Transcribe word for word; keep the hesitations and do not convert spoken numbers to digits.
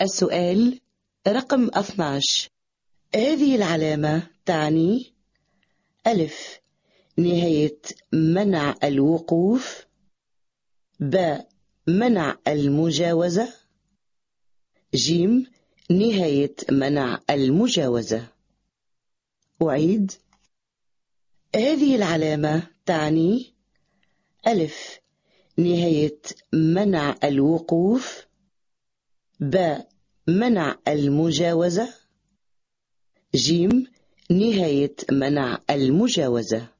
السؤال رقم اثني عشر. هذه العلامة تعني: ألف، نهاية منع الوقوف. ب، منع المجاوزة. جيم، نهاية منع المجاوزة. أعيد. هذه العلامة تعني: ألف، نهاية منع الوقوف. ب، منع المجاوزة. جيم، نهاية منع المجاوزة.